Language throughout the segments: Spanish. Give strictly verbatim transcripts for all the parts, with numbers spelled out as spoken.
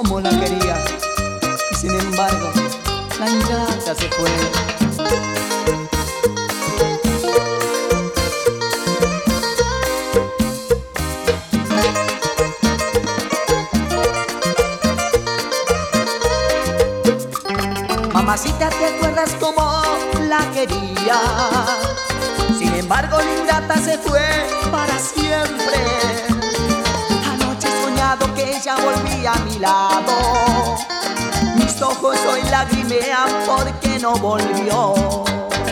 como la quería, y sin embargo la ingrata se fue. Mamacita, ¿te acuerdas cómo la quería? Sin embargo la ingrata se fue para siempre. Anoche he soñado que ella volvía a mi lado. Mis ojos hoy lagrimean porque no volvió.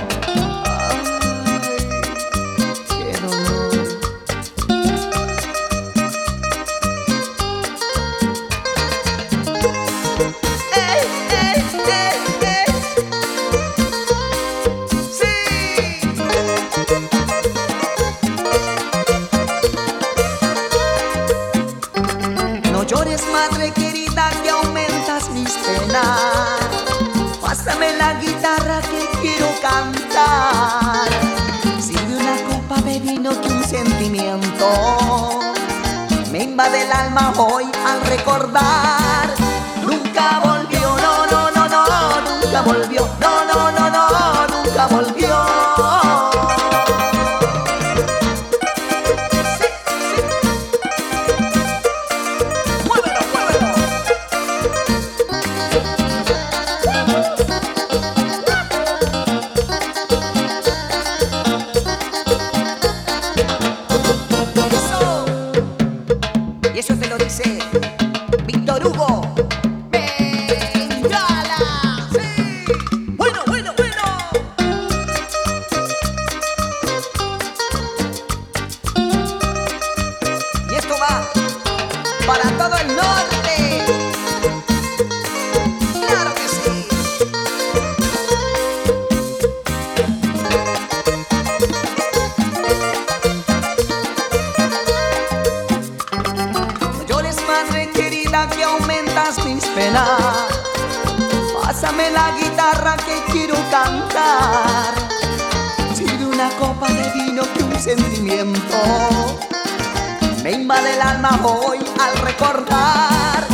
No llores, madre querida, que aumentas mis penas. Pásame la guitarra que quiero cantar. Sirve una copa de vino que un sentimiento me invade el alma hoy al recordar. Nunca volvió, no, no, no, no, nunca volvió, no, no, no, no, nunca volvió. Y eso te lo dice Víctor Hugo Bengala. Sí. Bueno, bueno, bueno. Y esto va para todo el norte. Claro que sí. Madre querida, que aumentas mis penas. Pásame la guitarra que quiero cantar. Sirve una copa de vino que un sentimiento me invade el alma hoy al recordar.